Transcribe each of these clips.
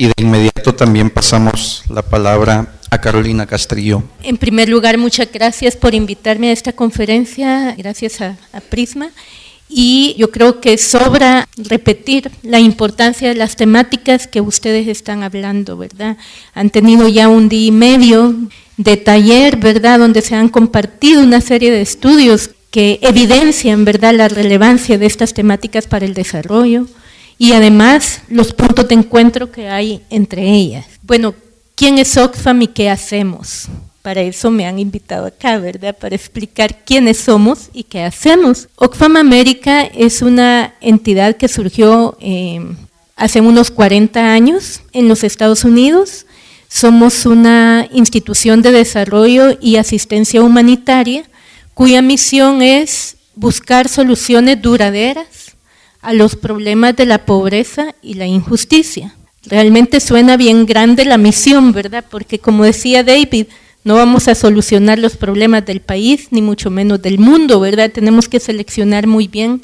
y de inmediato también pasamos la palabra a Carolina Castrillo. En primer lugar, muchas gracias por invitarme a esta conferencia, gracias a Prisma. Y yo creo que sobra repetir la importancia de las temáticas que ustedes están hablando, ¿verdad? Han tenido ya un día y medio de taller, ¿verdad?, donde se han compartido una serie de estudios que evidencian, ¿verdad?, la relevancia de estas temáticas para el desarrollo y además los puntos de encuentro que hay entre ellas. Bueno, ¿quién es Oxfam y qué hacemos? Para eso me han invitado acá, ¿verdad?, para explicar quiénes somos y qué hacemos. Oxfam América es una entidad que surgió hace unos 40 años en los Estados Unidos. Somos una institución de desarrollo y asistencia humanitaria cuya misión es buscar soluciones duraderas a los problemas de la pobreza y la injusticia. Realmente suena bien grande la misión, ¿verdad?, porque como decía David, no vamos a solucionar los problemas del país, ni mucho menos del mundo, ¿verdad? Tenemos que seleccionar muy bien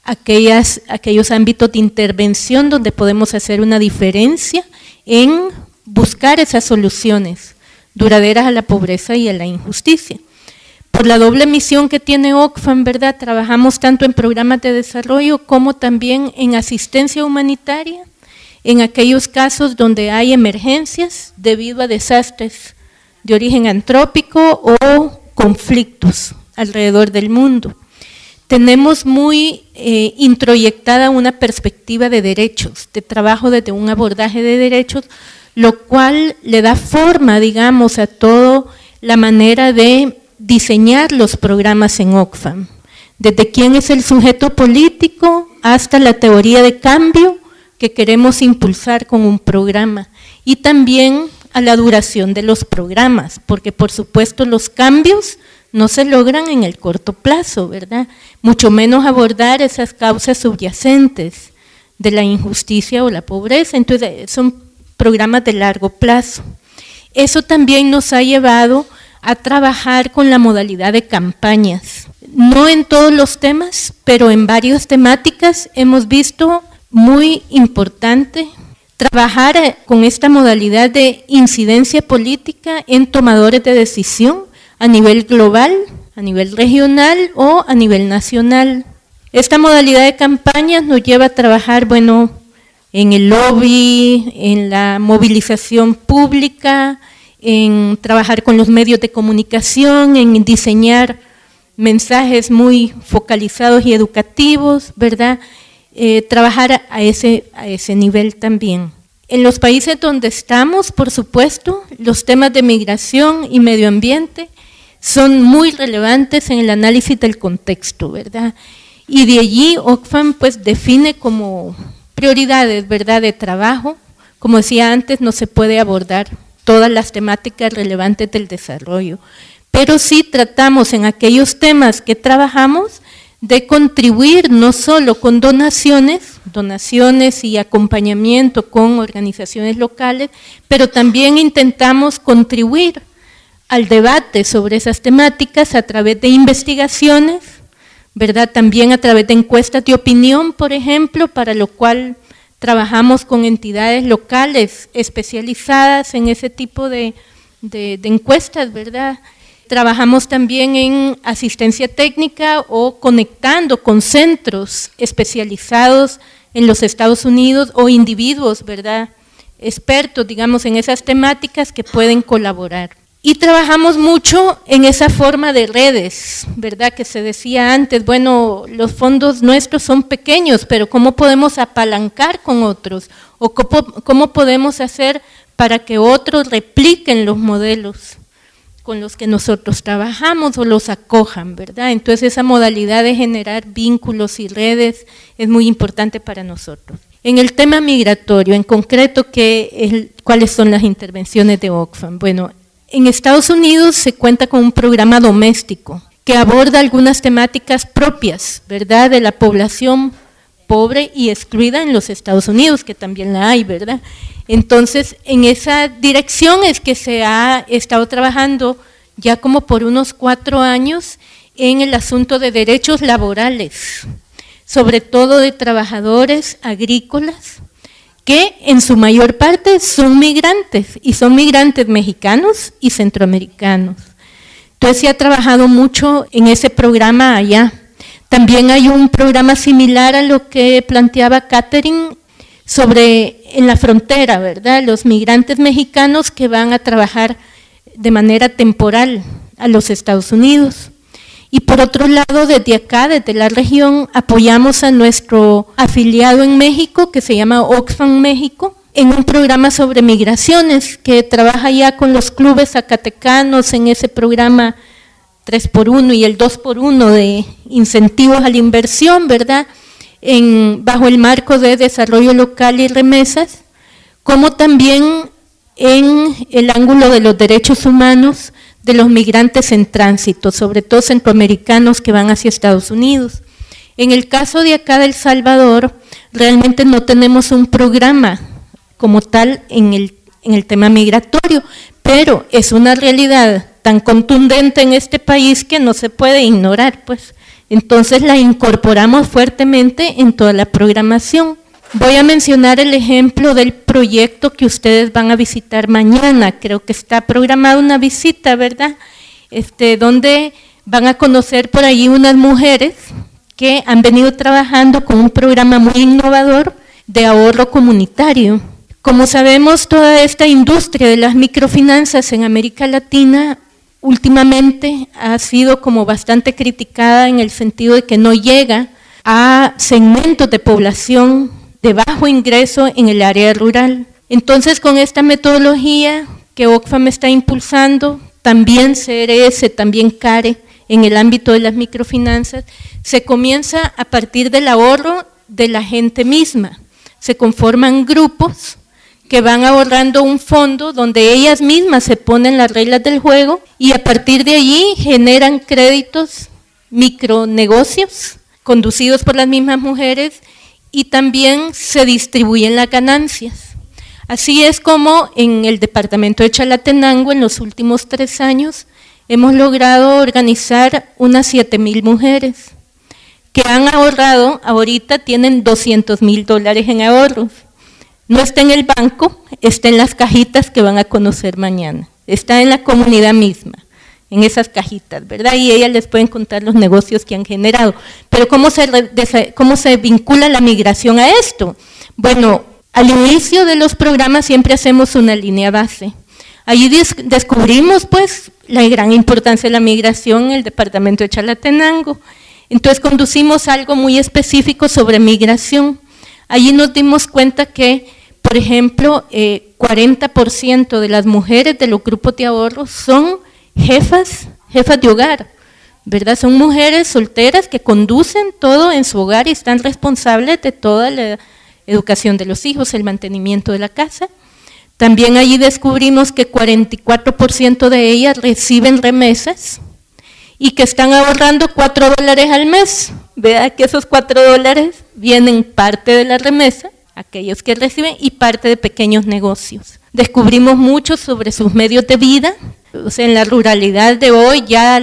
aquellos ámbitos de intervención donde podemos hacer una diferencia en buscar esas soluciones duraderas a la pobreza y a la injusticia. Por la doble misión que tiene Oxfam, ¿verdad?, trabajamos tanto en programas de desarrollo como también en asistencia humanitaria, en aquellos casos donde hay emergencias debido a desastres de origen antrópico o conflictos alrededor del mundo. Tenemos muy introyectada una perspectiva de derechos, de trabajo desde un abordaje de derechos, lo cual le da forma, digamos, a toda la manera de diseñar los programas en Oxfam, desde quién es el sujeto político hasta la teoría de cambio que queremos impulsar con un programa y también a la duración de los programas, porque por supuesto los cambios no se logran en el corto plazo, ¿verdad? Mucho menos abordar esas causas subyacentes de la injusticia o la pobreza, entonces son programas de largo plazo. Eso también nos ha llevado a trabajar con la modalidad de campañas, no en todos los temas, pero en varias temáticas hemos visto muy importante trabajar con esta modalidad de incidencia política en tomadores de decisión a nivel global, a nivel regional o a nivel nacional. Esta modalidad de campañas nos lleva a trabajar, bueno, en el lobby, en la movilización pública, en trabajar con los medios de comunicación, en diseñar mensajes muy focalizados y educativos, ¿verdad?, trabajar a ese nivel también. En los países donde estamos, por supuesto, los temas de migración y medio ambiente son muy relevantes en el análisis del contexto, ¿verdad? Y de allí Oxfam pues define como prioridades, ¿verdad?, de trabajo. Como decía antes, no se puede abordar todas las temáticas relevantes del desarrollo, pero sí tratamos en aquellos temas que trabajamos de contribuir no solo con donaciones y acompañamiento con organizaciones locales, pero también intentamos contribuir al debate sobre esas temáticas a través de investigaciones, ¿verdad?, también a través de encuestas de opinión, por ejemplo, para lo cual trabajamos con entidades locales especializadas en ese tipo de encuestas, ¿verdad? Trabajamos también en asistencia técnica o conectando con centros especializados en los Estados Unidos o individuos, ¿verdad?, expertos, digamos, en esas temáticas que pueden colaborar. Y trabajamos mucho en esa forma de redes, ¿verdad?, que se decía antes, bueno, los fondos nuestros son pequeños, pero ¿cómo podemos apalancar con otros? ¿O cómo podemos hacer para que otros repliquen los modelos con los que nosotros trabajamos o los acojan, ¿verdad? Entonces esa modalidad de generar vínculos y redes es muy importante para nosotros. En el tema migratorio, en concreto, ¿cuáles son las intervenciones de Oxfam? Bueno, en Estados Unidos se cuenta con un programa doméstico que aborda algunas temáticas propias, ¿verdad?, de la población pobre y excluida en los Estados Unidos, que también la hay, ¿verdad? Entonces, en esa dirección es que se ha estado trabajando ya como por unos 4 años en el asunto de derechos laborales, sobre todo de trabajadores agrícolas que en su mayor parte son migrantes, y son migrantes mexicanos y centroamericanos. Entonces se ha trabajado mucho en ese programa allá. También hay un programa similar a lo que planteaba Catherine sobre en la frontera, ¿verdad? Los migrantes mexicanos que van a trabajar de manera temporal a los Estados Unidos. Y por otro lado, desde acá, desde la región, apoyamos a nuestro afiliado en México, que se llama Oxfam México, en un programa sobre migraciones, que trabaja ya con los clubes zacatecanos en ese programa 3x1 y el 2x1 de incentivos a la inversión, ¿verdad?, bajo el marco de desarrollo local y remesas, como también en el ángulo de los derechos humanos de los migrantes en tránsito, sobre todo centroamericanos que van hacia Estados Unidos. En el caso de acá de El Salvador, realmente no tenemos un programa como tal en el tema migratorio, pero es una realidad tan contundente en este país que no se puede ignorar, pues. Entonces la incorporamos fuertemente en toda la programación. Voy a mencionar el ejemplo del proyecto que ustedes van a visitar mañana. Creo que está programada una visita, ¿verdad? Donde van a conocer por ahí unas mujeres que han venido trabajando con un programa muy innovador de ahorro comunitario. Como sabemos, toda esta industria de las microfinanzas en América Latina últimamente ha sido como bastante criticada en el sentido de que no llega a segmentos de población de bajo ingreso en el área rural. Entonces, con esta metodología que Oxfam está impulsando, también CRS, también CARE, en el ámbito de las microfinanzas, se comienza a partir del ahorro de la gente misma. Se conforman grupos que van ahorrando un fondo donde ellas mismas se ponen las reglas del juego y a partir de allí generan créditos, micronegocios, conducidos por las mismas mujeres, y también se distribuyen las ganancias. Así es como en el departamento de Chalatenango en los últimos 3 años hemos logrado organizar unas 7,000 mujeres que han ahorrado, ahorita tienen $200,000 en ahorros. No está en el banco, está en las cajitas que van a conocer mañana, está en la comunidad misma, en esas cajitas, ¿verdad? Y ellas les pueden contar los negocios que han generado. Pero ¿cómo se vincula la migración a esto? Bueno, al inicio de los programas siempre hacemos una línea base. Allí descubrimos pues la gran importancia de la migración en el departamento de Chalatenango. Entonces conducimos algo muy específico sobre migración. Allí nos dimos cuenta que, por ejemplo, 40% de las mujeres de los grupos de ahorro son jefas de hogar, ¿verdad? Son mujeres solteras que conducen todo en su hogar y están responsables de toda la educación de los hijos, el mantenimiento de la casa. También allí descubrimos que 44% de ellas reciben remesas y que están ahorrando $4 al mes, ¿verdad? Que esos $4 vienen parte de la remesa, aquellos que reciben, y parte de pequeños negocios. Descubrimos mucho sobre sus medios de vida. O sea, en la ruralidad de hoy ya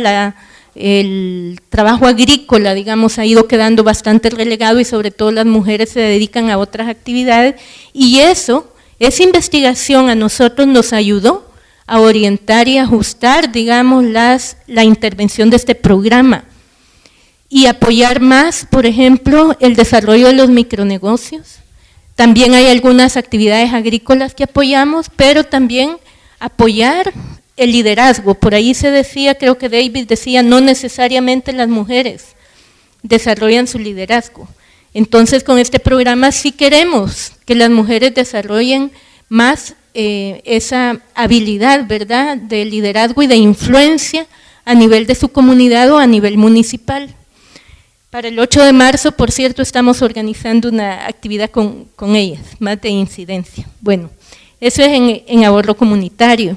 el trabajo agrícola, digamos, ha ido quedando bastante relegado y sobre todo las mujeres se dedican a otras actividades y esa investigación a nosotros nos ayudó a orientar y ajustar, digamos, la intervención de este programa y apoyar más, por ejemplo, el desarrollo de los micronegocios. También hay algunas actividades agrícolas que apoyamos, pero también apoyar el liderazgo. Por ahí se decía, creo que David decía, no necesariamente las mujeres desarrollan su liderazgo. Entonces, con este programa sí queremos que las mujeres desarrollen más esa habilidad, ¿verdad?, de liderazgo y de influencia a nivel de su comunidad o a nivel municipal. Para el 8 de marzo, por cierto, estamos organizando una actividad con ellas, más de incidencia. Bueno, eso es en ahorro comunitario.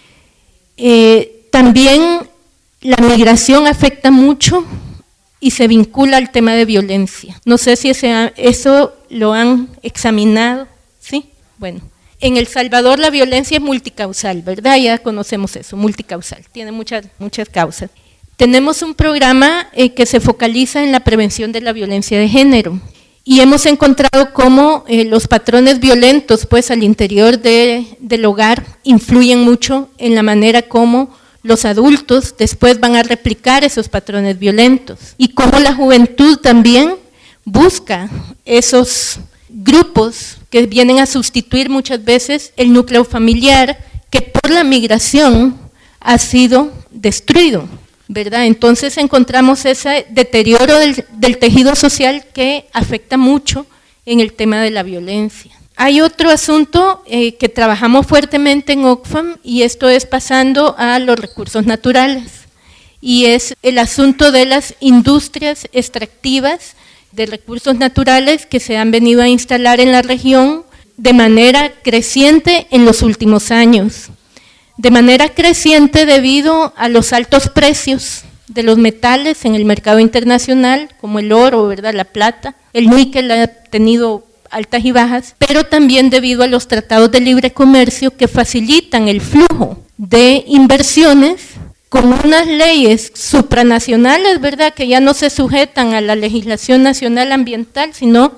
También la migración afecta mucho y se vincula al tema de violencia. No sé si eso lo han examinado, ¿sí? Bueno, en El Salvador la violencia es multicausal, ¿verdad? Ya conocemos eso, multicausal, tiene muchas causas. Tenemos un programa que se focaliza en la prevención de la violencia de género y hemos encontrado cómo los patrones violentos pues al interior del hogar influyen mucho en la manera como los adultos después van a replicar esos patrones violentos y cómo la juventud también busca esos grupos que vienen a sustituir muchas veces el núcleo familiar que por la migración ha sido destruido, ¿verdad? Entonces encontramos ese deterioro del tejido social que afecta mucho en el tema de la violencia. Hay otro asunto que trabajamos fuertemente en Oxfam y esto es pasando a los recursos naturales y es el asunto de las industrias extractivas de recursos naturales que se han venido a instalar en la región de manera creciente en los últimos años. De manera creciente debido a los altos precios de los metales en el mercado internacional, como el oro, ¿verdad?, la plata, el níquel ha tenido altas y bajas, pero también debido a los tratados de libre comercio que facilitan el flujo de inversiones con unas leyes supranacionales, ¿verdad?, que ya no se sujetan a la legislación nacional ambiental, sino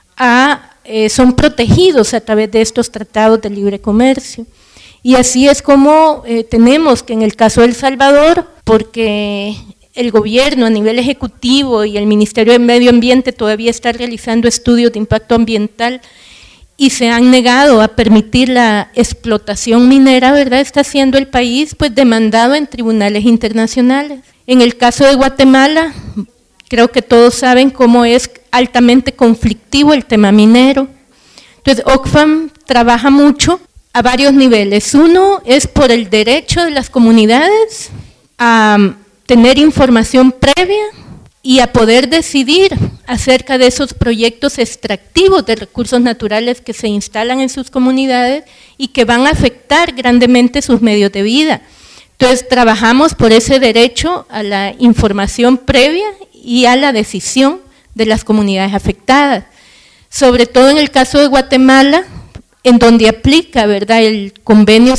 son protegidos a través de estos tratados de libre comercio. Y así es como tenemos que en el caso de El Salvador, porque el gobierno a nivel ejecutivo y el Ministerio de Medio Ambiente todavía está realizando estudios de impacto ambiental y se han negado a permitir la explotación minera, ¿verdad?, está siendo el país pues demandado en tribunales internacionales. En el caso de Guatemala, creo que todos saben cómo es altamente conflictivo el tema minero. Entonces, Oxfam trabaja mucho a varios niveles. Uno es por el derecho de las comunidades a tener información previa y a poder decidir acerca de esos proyectos extractivos de recursos naturales que se instalan en sus comunidades y que van a afectar grandemente sus medios de vida. Entonces, trabajamos por ese derecho a la información previa y a la decisión de las comunidades afectadas. Sobre todo en el caso de Guatemala, en donde aplica, ¿verdad?, el convenio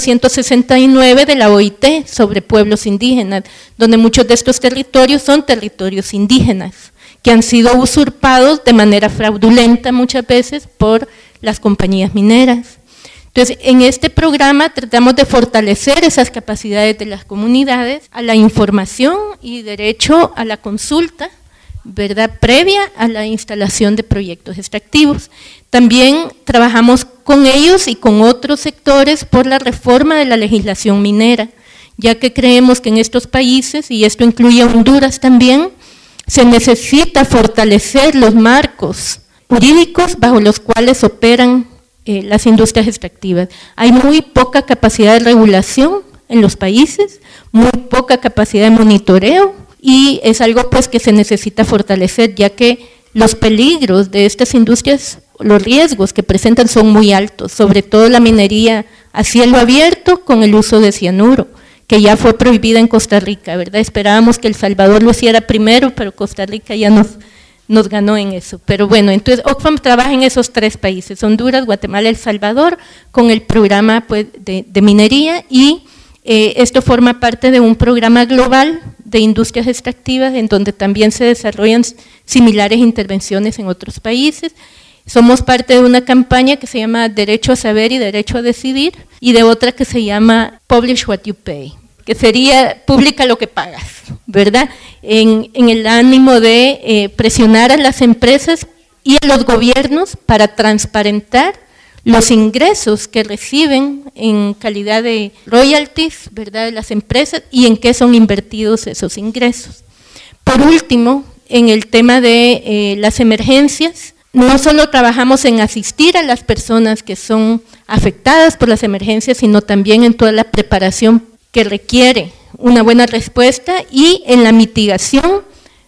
169 de la OIT sobre pueblos indígenas, donde muchos de estos territorios son territorios indígenas, que han sido usurpados de manera fraudulenta muchas veces por las compañías mineras. Entonces, en este programa tratamos de fortalecer esas capacidades de las comunidades a la información y derecho a la consulta, ¿verdad?, previa a la instalación de proyectos extractivos. También trabajamos con ellos y con otros sectores por la reforma de la legislación minera, ya que creemos que en estos países, y esto incluye a Honduras también, se necesita fortalecer los marcos jurídicos bajo los cuales operan las industrias extractivas. Hay muy poca capacidad de regulación en los países, muy poca capacidad de monitoreo, y es algo pues que se necesita fortalecer, ya que los peligros de estas industrias, los riesgos que presentan son muy altos, sobre todo la minería a cielo abierto con el uso de cianuro, que ya fue prohibida en Costa Rica, ¿verdad? Esperábamos que El Salvador lo hiciera primero, pero Costa Rica ya nos ganó en eso. Pero bueno, entonces Oxfam trabaja en esos tres países, Honduras, Guatemala, El Salvador, con el programa pues, de minería y esto forma parte de un programa global de industrias extractivas en donde también se desarrollan similares intervenciones en otros países. Somos parte de una campaña que se llama Derecho a Saber y Derecho a Decidir y de otra que se llama Publish What You Pay, que sería publica lo que pagas, ¿verdad? En el ánimo de presionar a las empresas y a los gobiernos para transparentar los ingresos que reciben en calidad de royalties, ¿verdad?, de las empresas y en qué son invertidos esos ingresos. Por último, en el tema de las emergencias, no solo trabajamos en asistir a las personas que son afectadas por las emergencias, sino también en toda la preparación que requiere una buena respuesta y en la mitigación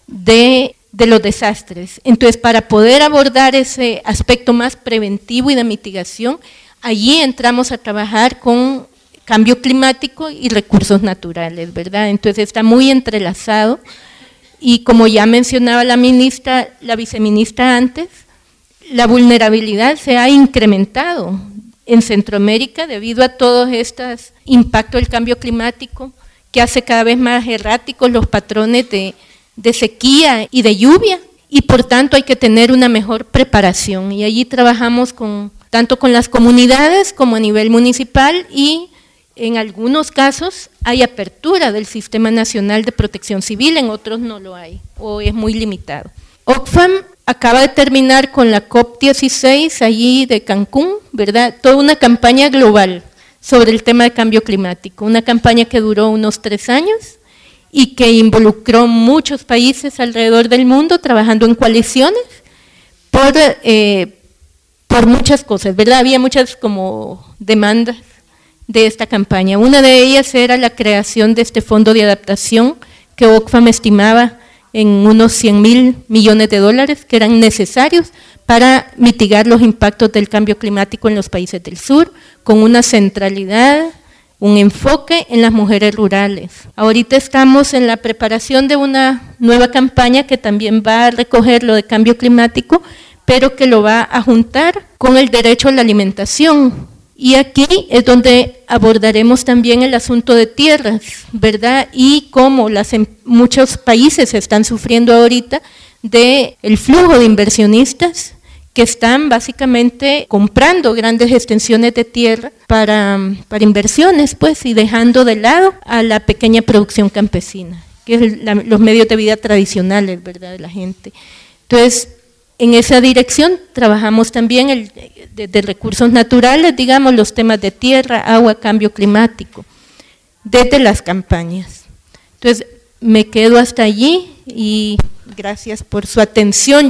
de los desastres. Entonces, para poder abordar ese aspecto más preventivo y de mitigación, allí entramos a trabajar con cambio climático y recursos naturales, ¿verdad? Entonces, está muy entrelazado y como ya mencionaba la viceministra antes, la vulnerabilidad se ha incrementado en Centroamérica debido a todos estos impactos del cambio climático que hace cada vez más erráticos los patrones de sequía y de lluvia y por tanto hay que tener una mejor preparación. Y allí trabajamos tanto con las comunidades como a nivel municipal, y en algunos casos hay apertura del Sistema Nacional de Protección Civil, en otros no lo hay o es muy limitado. Oxfam acaba de terminar con la COP16 allí de Cancún, ¿verdad? Toda una campaña global sobre el tema de cambio climático, una campaña que duró unos 3 años y que involucró muchos países alrededor del mundo trabajando en coaliciones por muchas cosas, ¿verdad? Había muchas como demandas de esta campaña. Una de ellas era la creación de este fondo de adaptación que Oxfam estimaba en unos 100.000 millones de dólares que eran necesarios para mitigar los impactos del cambio climático en los países del sur, con una centralidad, un enfoque en las mujeres rurales. Ahorita estamos en la preparación de una nueva campaña que también va a recoger lo de cambio climático, pero que lo va a juntar con el derecho a la alimentación. Y aquí es donde abordaremos también el asunto de tierras, ¿verdad? Y cómo muchos países están sufriendo ahorita del flujo de inversionistas que están básicamente comprando grandes extensiones de tierra para inversiones, pues, y dejando de lado a la pequeña producción campesina, que es los medios de vida tradicionales, ¿verdad?, de la gente. Entonces, en esa dirección trabajamos también de recursos naturales, digamos, los temas de tierra, agua, cambio climático, desde las campañas. Entonces, me quedo hasta allí y gracias por su atención.